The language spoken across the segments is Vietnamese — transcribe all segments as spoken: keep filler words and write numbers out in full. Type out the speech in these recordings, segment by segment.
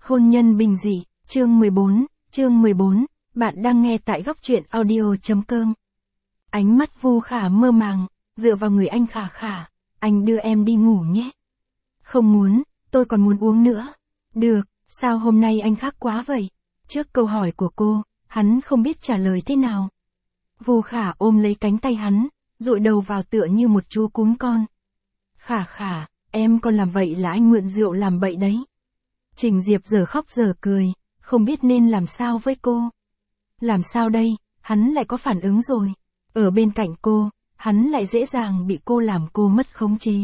Hôn nhân bình dị, chương mười bốn, chương mười bốn, bạn đang nghe tại góc truyện audio.com. Ánh mắt Vu Khả mơ màng, dựa vào người anh Khả Khả, anh đưa em đi ngủ nhé. Không muốn, tôi còn muốn uống nữa. Được, sao hôm nay anh khác quá vậy? Trước câu hỏi của cô, hắn không biết trả lời thế nào. Vu Khả ôm lấy cánh tay hắn, dụi đầu vào tựa như một chú cún con. Khả Khả, em còn làm vậy là anh mượn rượu làm bậy đấy. Trình Diệp giờ khóc giờ cười, không biết nên làm sao với cô. Làm sao đây, hắn lại có phản ứng rồi. Ở bên cạnh cô, hắn lại dễ dàng bị cô làm cô mất khống chế.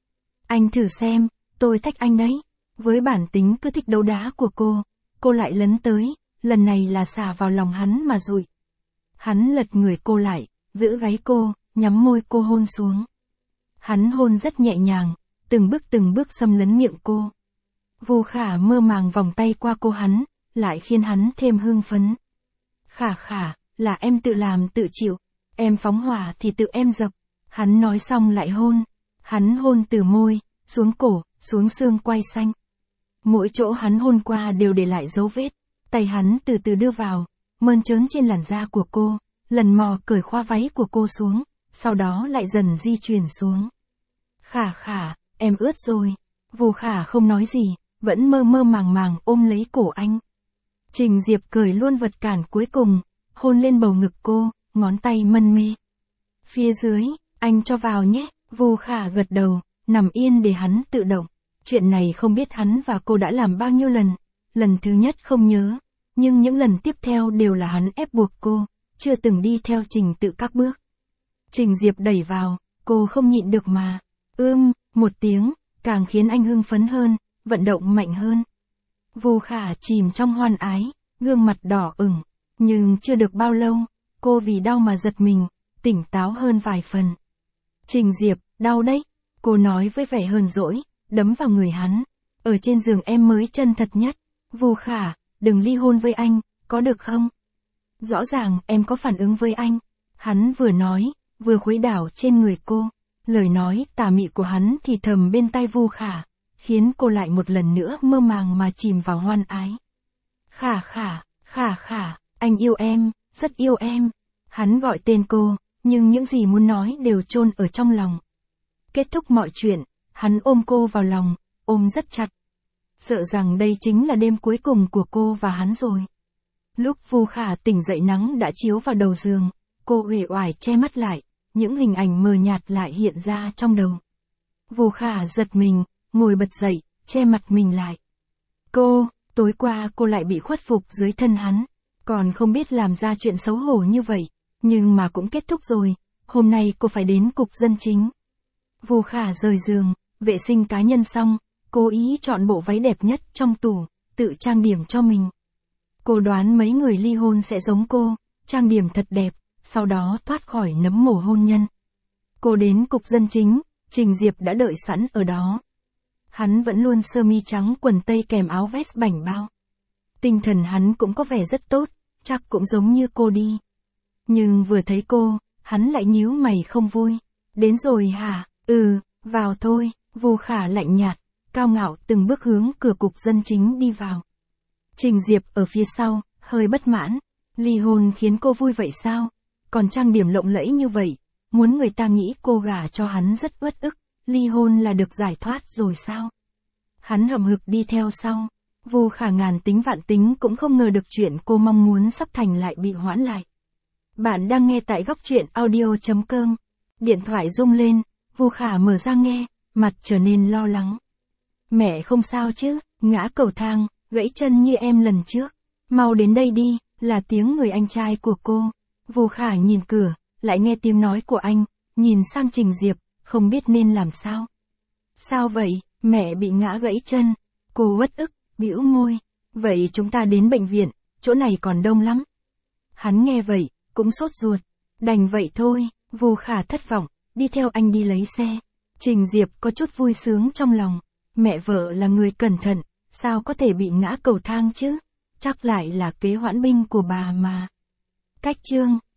Anh thử xem, tôi thách anh đấy. Với bản tính cứ thích đấu đá của cô, cô lại lấn tới, lần này là xả vào lòng hắn mà dụi. Hắn lật người cô lại, giữ gáy cô, nhắm môi cô hôn xuống. Hắn hôn rất nhẹ nhàng, từng bước từng bước xâm lấn miệng cô. Vu Khả mơ màng vòng tay qua cô hắn, lại khiến hắn thêm hưng phấn. Khả Khả, là em tự làm tự chịu, em phóng hỏa thì tự em dập. Hắn nói xong lại hôn. Hắn hôn từ môi, xuống cổ, xuống xương quai xanh. Mỗi chỗ hắn hôn qua đều để lại dấu vết. Tay hắn từ từ đưa vào, mơn trớn trên làn da của cô, lần mò cởi khoa váy của cô xuống, sau đó lại dần di chuyển xuống. Khả Khả, em ướt rồi. Vu Khả không nói gì, vẫn mơ mơ màng màng ôm lấy cổ anh. Trình Diệp cởi luôn vật cản cuối cùng, hôn lên bầu ngực cô, ngón tay mân mê. Phía dưới, anh cho vào nhé. Vu Khả gật đầu, nằm yên để hắn tự động. Chuyện này không biết hắn và cô đã làm bao nhiêu lần. Lần thứ nhất không nhớ, nhưng những lần tiếp theo đều là hắn ép buộc cô, chưa từng đi theo trình tự các bước. Trình Diệp đẩy vào, cô không nhịn được mà. Ưm, một tiếng, càng khiến anh hưng phấn hơn, vận động mạnh hơn. Vu Khả chìm trong hoan ái, gương mặt đỏ ửng, nhưng chưa được bao lâu, cô vì đau mà giật mình, tỉnh táo hơn vài phần. Trình Diệp, đau đấy, cô nói với vẻ hờn dỗi, đấm vào người hắn. Ở trên giường em mới chân thật nhất. Vu Khả, đừng ly hôn với anh, có được không? Rõ ràng em có phản ứng với anh. Hắn vừa nói, vừa khuấy đảo trên người cô. Lời nói tà mị của hắn thì thầm bên tai Vu Khả, khiến cô lại một lần nữa mơ màng mà chìm vào hoan ái. Khả Khả, Khả Khả, anh yêu em, rất yêu em. Hắn gọi tên cô, nhưng những gì muốn nói đều chôn ở trong lòng. Kết thúc mọi chuyện, hắn ôm cô vào lòng, ôm rất chặt. Sợ rằng đây chính là đêm cuối cùng của cô và hắn rồi. Lúc Vu Khả tỉnh dậy nắng đã chiếu vào đầu giường, cô uể oải che mắt lại, những hình ảnh mờ nhạt lại hiện ra trong đầu. Vu Khả giật mình, ngồi bật dậy, che mặt mình lại. Cô, tối qua cô lại bị khuất phục dưới thân hắn, còn không biết làm ra chuyện xấu hổ như vậy, nhưng mà cũng kết thúc rồi, hôm nay cô phải đến cục dân chính. Vu Khả rời giường, vệ sinh cá nhân xong, cố ý chọn bộ váy đẹp nhất trong tủ, tự trang điểm cho mình. Cô đoán mấy người ly hôn sẽ giống cô, trang điểm thật đẹp, sau đó thoát khỏi nấm mồ hôn nhân. Cô đến cục dân chính, Trình Diệp đã đợi sẵn ở đó. Hắn vẫn luôn sơ mi trắng quần tây kèm áo vest bảnh bao. Tinh thần hắn cũng có vẻ rất tốt, chắc cũng giống như cô đi. Nhưng vừa thấy cô, hắn lại nhíu mày không vui. Đến rồi hả? Ừ, vào thôi. Vu Khả lạnh nhạt, cao ngạo từng bước hướng cửa cục dân chính đi vào. Trình Diệp ở phía sau, hơi bất mãn. Ly hôn khiến cô vui vậy sao? Còn trang điểm lộng lẫy như vậy, muốn người ta nghĩ cô gả cho hắn rất uất ức. Ly hôn là được giải thoát rồi sao? Hắn hậm hực đi theo sau. Vu Khả ngàn tính vạn tính cũng không ngờ được chuyện cô mong muốn sắp thành lại bị hoãn lại. Bạn đang nghe tại góc truyện audio.com. Điện thoại rung lên, Vu Khả mở ra nghe, mặt trở nên lo lắng. Mẹ không sao chứ, ngã cầu thang, gãy chân như em lần trước. Mau đến đây đi, là tiếng người anh trai của cô. Vu Khả nhìn cửa, lại nghe tiếng nói của anh, nhìn sang Trình Diệp, không biết nên làm sao. Sao vậy, mẹ bị ngã gãy chân. Cô uất ức, bĩu môi. Vậy chúng ta đến bệnh viện, chỗ này còn đông lắm. Hắn nghe vậy, cũng sốt ruột. Đành vậy thôi. Vu Khả thất vọng, đi theo anh đi lấy xe. Trình Diệp có chút vui sướng trong lòng. Mẹ vợ là người cẩn thận, sao có thể bị ngã cầu thang chứ? Chắc lại là kế hoãn binh của bà mà. Cách chương